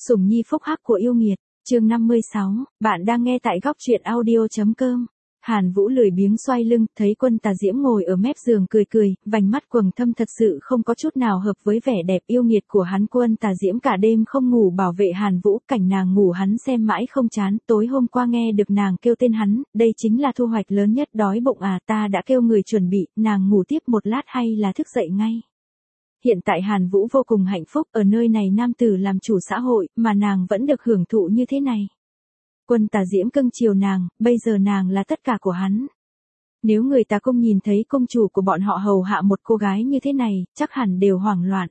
Sủng nhi phúc hắc của yêu nghiệt, chương 56, bạn đang nghe tại góc truyện audio.com. Hàn Vũ lười biếng xoay lưng, thấy Quân Tà Diễm ngồi ở mép giường cười cười, vành mắt quầng thâm thật sự không có chút nào hợp với vẻ đẹp yêu nghiệt của hắn. Quân Tà Diễm cả đêm không ngủ bảo vệ Hàn Vũ, cảnh nàng ngủ hắn xem mãi không chán, tối hôm qua nghe được nàng kêu tên hắn, đây chính là thu hoạch lớn nhất. Đói bụng à, ta đã kêu người chuẩn bị, nàng ngủ tiếp một lát hay là thức dậy ngay. Hiện tại Hàn Vũ vô cùng hạnh phúc, ở nơi này nam tử làm chủ xã hội, mà nàng vẫn được hưởng thụ như thế này. Quân Tà Diễm cưng chiều nàng, bây giờ nàng là tất cả của hắn. Nếu người Tà Cung nhìn thấy công chủ của bọn họ hầu hạ một cô gái như thế này, chắc hẳn đều hoảng loạn.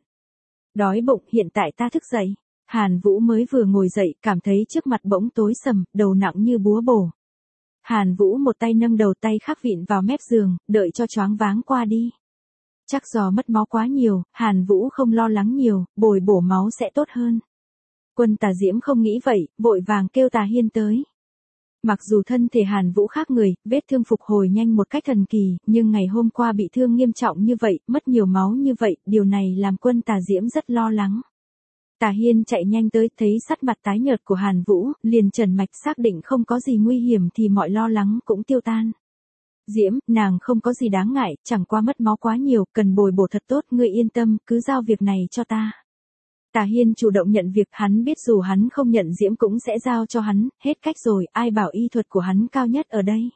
Đói bụng, hiện tại ta thức dậy. Hàn Vũ mới vừa ngồi dậy, cảm thấy trước mặt bỗng tối sầm, đầu nặng như búa bổ. Hàn Vũ một tay nâng đầu, tay khác vịn vào mép giường, đợi cho choáng váng qua đi. Chắc do mất máu quá nhiều, Hàn Vũ không lo lắng nhiều, bồi bổ máu sẽ tốt hơn. Quân Tà Diễm không nghĩ vậy, vội vàng kêu Tà Hiên tới. Mặc dù thân thể Hàn Vũ khác người, vết thương phục hồi nhanh một cách thần kỳ, nhưng ngày hôm qua bị thương nghiêm trọng như vậy, mất nhiều máu như vậy, điều này làm Quân Tà Diễm rất lo lắng. Tà Hiên chạy nhanh tới, thấy sắc mặt tái nhợt của Hàn Vũ, liền trần mạch xác định không có gì nguy hiểm thì mọi lo lắng cũng tiêu tan. Diễm, nàng không có gì đáng ngại, chẳng qua mất máu quá nhiều, cần bồi bổ thật tốt, ngươi yên tâm, cứ giao việc này cho ta. Tà Hiên chủ động nhận việc, hắn biết dù hắn không nhận Diễm cũng sẽ giao cho hắn, hết cách rồi, ai bảo y thuật của hắn cao nhất ở đây.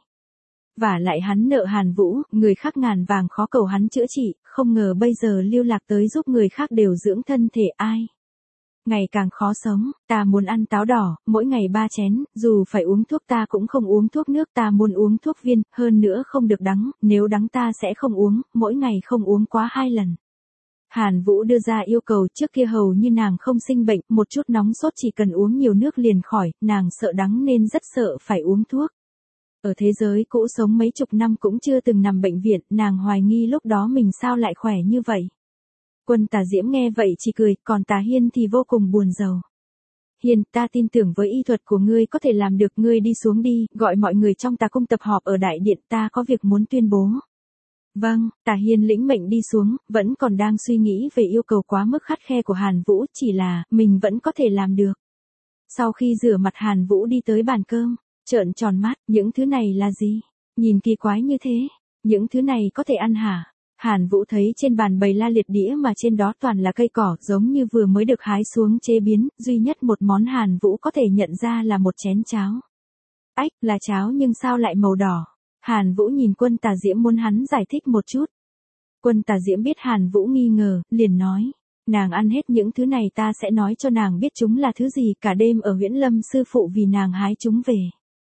Và lại hắn nợ Hàn Vũ, người khác ngàn vàng khó cầu hắn chữa trị, không ngờ bây giờ lưu lạc tới giúp người khác đều dưỡng thân thể ai. Ngày càng khó sống, ta muốn ăn táo đỏ, mỗi ngày 3 chén, dù phải uống thuốc ta cũng không uống thuốc nước, ta muốn uống thuốc viên, hơn nữa không được đắng, nếu đắng ta sẽ không uống, mỗi ngày không uống quá 2 lần. Hàn Vũ đưa ra yêu cầu, trước kia hầu như nàng không sinh bệnh, một chút nóng sốt chỉ cần uống nhiều nước liền khỏi, nàng sợ đắng nên rất sợ phải uống thuốc. Ở thế giới cũ sống mấy chục năm cũng chưa từng nằm bệnh viện, nàng hoài nghi lúc đó mình sao lại khỏe như vậy. Quân Tà Diễm nghe vậy chỉ cười, còn Tà Hiên thì vô cùng buồn rầu. Hiên, ta tin tưởng với y thuật của ngươi có thể làm được, ngươi đi xuống đi, gọi mọi người trong Tà Cung tập họp ở đại điện, ta có việc muốn tuyên bố. Vâng, Tà Hiên lĩnh mệnh đi xuống, vẫn còn đang suy nghĩ về yêu cầu quá mức khắt khe của Hàn Vũ, chỉ là, mình vẫn có thể làm được. Sau khi rửa mặt Hàn Vũ đi tới bàn cơm, trợn tròn mắt, những thứ này là gì? Nhìn kỳ quái như thế, những thứ này có thể ăn hả? Hàn Vũ thấy trên bàn bày la liệt đĩa mà trên đó toàn là cây cỏ, giống như vừa mới được hái xuống chế biến, duy nhất một món Hàn Vũ có thể nhận ra là một chén cháo. Ách, là cháo nhưng sao lại màu đỏ? Hàn Vũ nhìn Quân Tà Diễm muốn hắn giải thích một chút. Quân Tà Diễm biết Hàn Vũ nghi ngờ, liền nói, nàng ăn hết những thứ này ta sẽ nói cho nàng biết chúng là thứ gì, cả đêm ở Huyễn Lâm sư phụ vì nàng hái chúng về.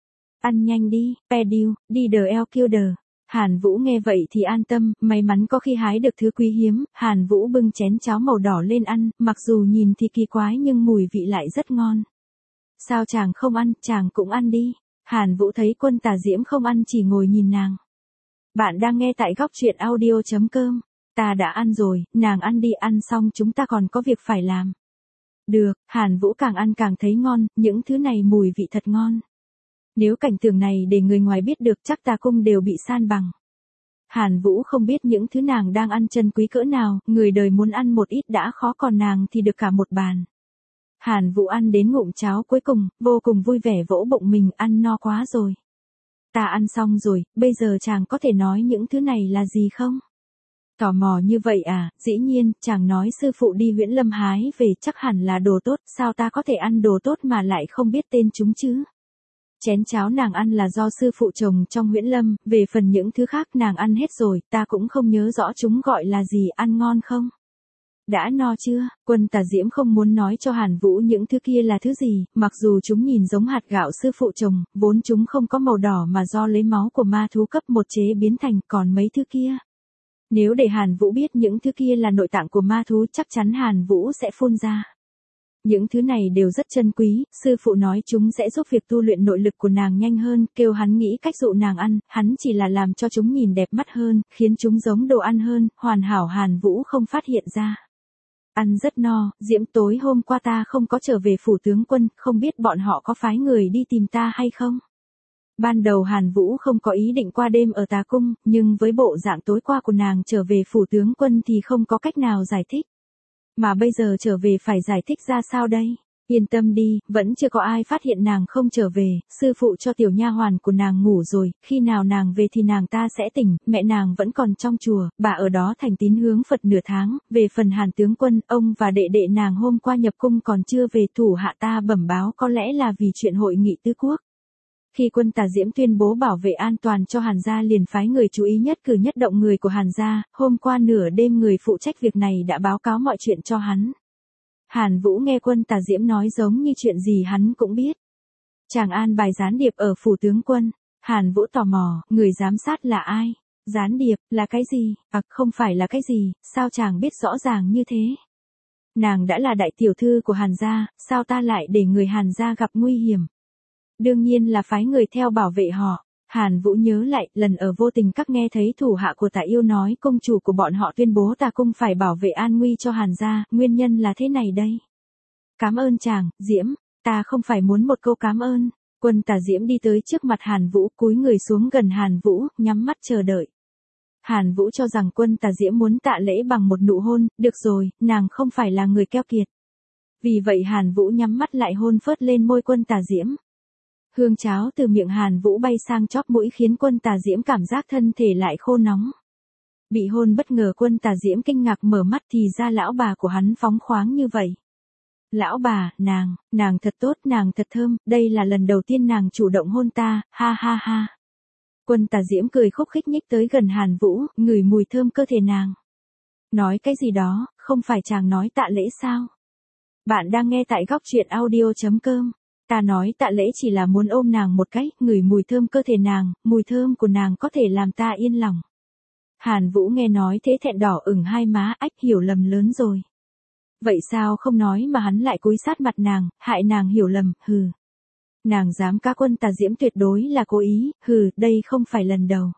Ăn nhanh đi, Pediu, đi the El Killer. Hàn Vũ nghe vậy thì an tâm, may mắn có khi hái được thứ quý hiếm. Hàn Vũ bưng chén cháo màu đỏ lên ăn, mặc dù nhìn thì kỳ quái nhưng mùi vị lại rất ngon. Sao chàng không ăn, chàng cũng ăn đi. Hàn Vũ thấy Quân Tà Diễm không ăn chỉ ngồi nhìn nàng. Bạn đang nghe tại góc truyện audio.com. Ta đã ăn rồi, nàng ăn đi, ăn xong chúng ta còn có việc phải làm. Được, Hàn Vũ càng ăn càng thấy ngon, những thứ này mùi vị thật ngon. Nếu cảnh tượng này để người ngoài biết được chắc Tà Cung đều bị san bằng. Hàn Vũ không biết những thứ nàng đang ăn chân quý cỡ nào, người đời muốn ăn một ít đã khó còn nàng thì được cả một bàn. Hàn Vũ ăn đến ngụm cháo cuối cùng, vô cùng vui vẻ vỗ bụng mình, ăn no quá rồi. Ta ăn xong rồi, bây giờ chàng có thể nói những thứ này là gì không? Tò mò như vậy à, dĩ nhiên, chàng nói sư phụ đi Huyễn Lâm hái về chắc hẳn là đồ tốt, sao ta có thể ăn đồ tốt mà lại không biết tên chúng chứ? Chén cháo nàng ăn là do sư phụ trồng trong Huyễn Lâm, về phần những thứ khác nàng ăn hết rồi, ta cũng không nhớ rõ chúng gọi là gì, ăn ngon không? Đã no chưa? Quân Tà Diễm không muốn nói cho Hàn Vũ những thứ kia là thứ gì, mặc dù chúng nhìn giống hạt gạo sư phụ trồng, vốn chúng không có màu đỏ mà do lấy máu của ma thú cấp 1 chế biến thành, còn mấy thứ kia. Nếu để Hàn Vũ biết những thứ kia là nội tạng của ma thú chắc chắn Hàn Vũ sẽ phun ra. Những thứ này đều rất chân quý, sư phụ nói chúng sẽ giúp việc tu luyện nội lực của nàng nhanh hơn, kêu hắn nghĩ cách dụ nàng ăn, hắn chỉ là làm cho chúng nhìn đẹp mắt hơn, khiến chúng giống đồ ăn hơn, hoàn hảo Hàn Vũ không phát hiện ra. Ăn rất no, Diễm tối hôm qua ta không có trở về phủ tướng quân, không biết bọn họ có phái người đi tìm ta hay không? Ban đầu Hàn Vũ không có ý định qua đêm ở Tà Cung, nhưng với bộ dạng tối qua của nàng trở về phủ tướng quân thì không có cách nào giải thích. Mà bây giờ trở về phải giải thích ra sao đây? Yên tâm đi, vẫn chưa có ai phát hiện nàng không trở về, sư phụ cho tiểu nha hoàn của nàng ngủ rồi, khi nào nàng về thì nàng ta sẽ tỉnh, mẹ nàng vẫn còn trong chùa, bà ở đó thành tín hướng Phật nửa tháng, về phần Hàn tướng quân, ông và đệ đệ nàng hôm qua nhập cung còn chưa về, thủ hạ ta bẩm báo có lẽ là vì chuyện hội nghị tứ quốc. Khi quân Tà Diễm tuyên bố bảo vệ an toàn cho Hàn gia liền phái người chú ý nhất cử nhất động người của Hàn gia, hôm qua nửa đêm người phụ trách việc này đã báo cáo mọi chuyện cho hắn. Hàn Vũ nghe quân Tà Diễm nói giống như chuyện gì hắn cũng biết. Chàng an bài gián điệp ở phủ tướng quân. Hàn Vũ tò mò, người giám sát là ai? Gián điệp, là cái gì? Không phải là cái gì, sao chàng biết rõ ràng như thế? Nàng đã là đại tiểu thư của Hàn gia, sao ta lại để người Hàn gia gặp nguy hiểm? Đương nhiên là phái người theo bảo vệ họ. Hàn Vũ nhớ lại, lần ở vô tình các nghe thấy thủ hạ của Tạ Yêu nói công chủ của bọn họ tuyên bố Tà cung phải bảo vệ an nguy cho Hàn gia, nguyên nhân là thế này đây. Cảm ơn chàng, Diễm, ta không phải muốn một câu cảm ơn. Quân Tà Diễm đi tới trước mặt Hàn Vũ, cúi người xuống gần Hàn Vũ, nhắm mắt chờ đợi. Hàn Vũ cho rằng quân Tà Diễm muốn tạ lễ bằng một nụ hôn, được rồi, nàng không phải là người keo kiệt. Vì vậy Hàn Vũ nhắm mắt lại hôn phớt lên môi quân Tà Diễm. Hương cháo từ miệng Hàn Vũ bay sang chóp mũi khiến quân Tà Diễm cảm giác thân thể lại khô nóng. Bị hôn bất ngờ quân Tà Diễm kinh ngạc mở mắt thì ra lão bà của hắn phóng khoáng như vậy. Lão bà, nàng thật tốt, nàng thật thơm, đây là lần đầu tiên nàng chủ động hôn ta, ha ha ha. Quân Tà Diễm cười khúc khích nhích tới gần Hàn Vũ, ngửi mùi thơm cơ thể nàng. Nói cái gì đó, không phải chàng nói tạ lễ sao? Bạn đang nghe tại góc truyện audio.com. Ta nói tạ lễ chỉ là muốn ôm nàng một cái, ngửi mùi thơm cơ thể nàng, mùi thơm của nàng có thể làm ta yên lòng. Hàn Vũ nghe nói thế thẹn đỏ ửng hai má, ách, hiểu lầm lớn rồi. Vậy sao không nói mà hắn lại cúi sát mặt nàng, hại nàng hiểu lầm, hừ. Nàng dám cá quân Tà Diễm tuyệt đối là cố ý, hừ, đây không phải lần đầu.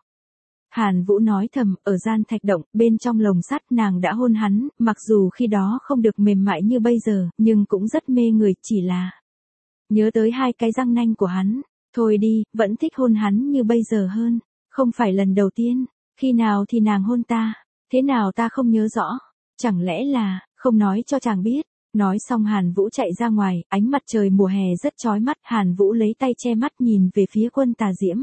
Hàn Vũ nói thầm, ở gian thạch động, bên trong lồng sắt nàng đã hôn hắn, mặc dù khi đó không được mềm mại như bây giờ, nhưng cũng rất mê người, chỉ là nhớ tới hai cái răng nanh của hắn, thôi đi, vẫn thích hôn hắn như bây giờ hơn, không phải lần đầu tiên, khi nào thì nàng hôn ta, thế nào ta không nhớ rõ, chẳng lẽ là, không nói cho chàng biết. Nói xong Hàn Vũ chạy ra ngoài, ánh mặt trời mùa hè rất chói mắt, Hàn Vũ lấy tay che mắt nhìn về phía quân Tà Diễm.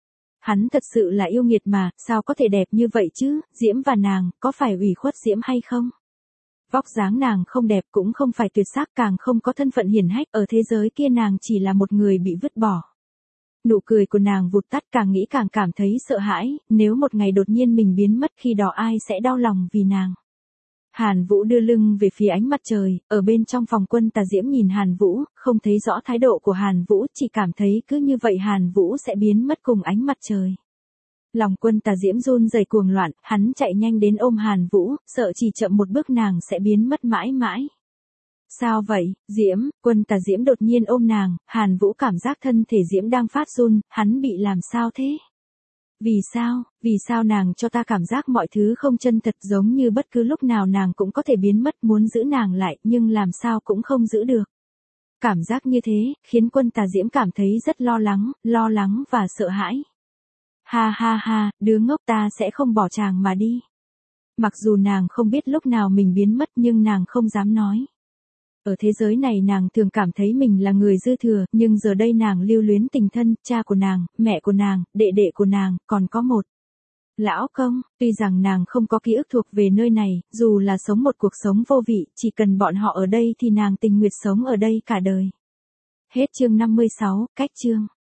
Hắn thật sự là yêu nghiệt mà, sao có thể đẹp như vậy chứ, Diễm và nàng, có phải ủy khuất Diễm hay không? Vóc dáng nàng không đẹp cũng không phải tuyệt sắc, càng không có thân phận hiển hách, ở thế giới kia nàng chỉ là một người bị vứt bỏ. Nụ cười của nàng vụt tắt, càng nghĩ càng cảm thấy sợ hãi, nếu một ngày đột nhiên mình biến mất khi đó ai sẽ đau lòng vì nàng. Hàn Vũ đưa lưng về phía ánh mặt trời, ở bên trong phòng quân Tà Diễm nhìn Hàn Vũ, không thấy rõ thái độ của Hàn Vũ, chỉ cảm thấy cứ như vậy Hàn Vũ sẽ biến mất cùng ánh mặt trời. Lòng quân Tà Diễm run rẩy cuồng loạn, hắn chạy nhanh đến ôm Hàn Vũ, sợ chỉ chậm một bước nàng sẽ biến mất mãi mãi. Sao vậy, Diễm? Quân Tà Diễm đột nhiên ôm nàng, Hàn Vũ cảm giác thân thể Diễm đang phát run, hắn bị làm sao thế? Vì sao nàng cho ta cảm giác mọi thứ không chân thật, giống như bất cứ lúc nào nàng cũng có thể biến mất, muốn giữ nàng lại nhưng làm sao cũng không giữ được. Cảm giác như thế, khiến quân Tà Diễm cảm thấy rất lo lắng và sợ hãi. Ha ha ha, đứa ngốc, ta sẽ không bỏ chàng mà đi. Mặc dù nàng không biết lúc nào mình biến mất nhưng nàng không dám nói. Ở thế giới này nàng thường cảm thấy mình là người dư thừa, nhưng giờ đây nàng lưu luyến tình thân, cha của nàng, mẹ của nàng, đệ đệ của nàng, còn có một lão công. Tuy rằng nàng không có ký ức thuộc về nơi này, dù là sống một cuộc sống vô vị, chỉ cần bọn họ ở đây thì nàng tình nguyện sống ở đây cả đời. Hết chương 56, cách chương.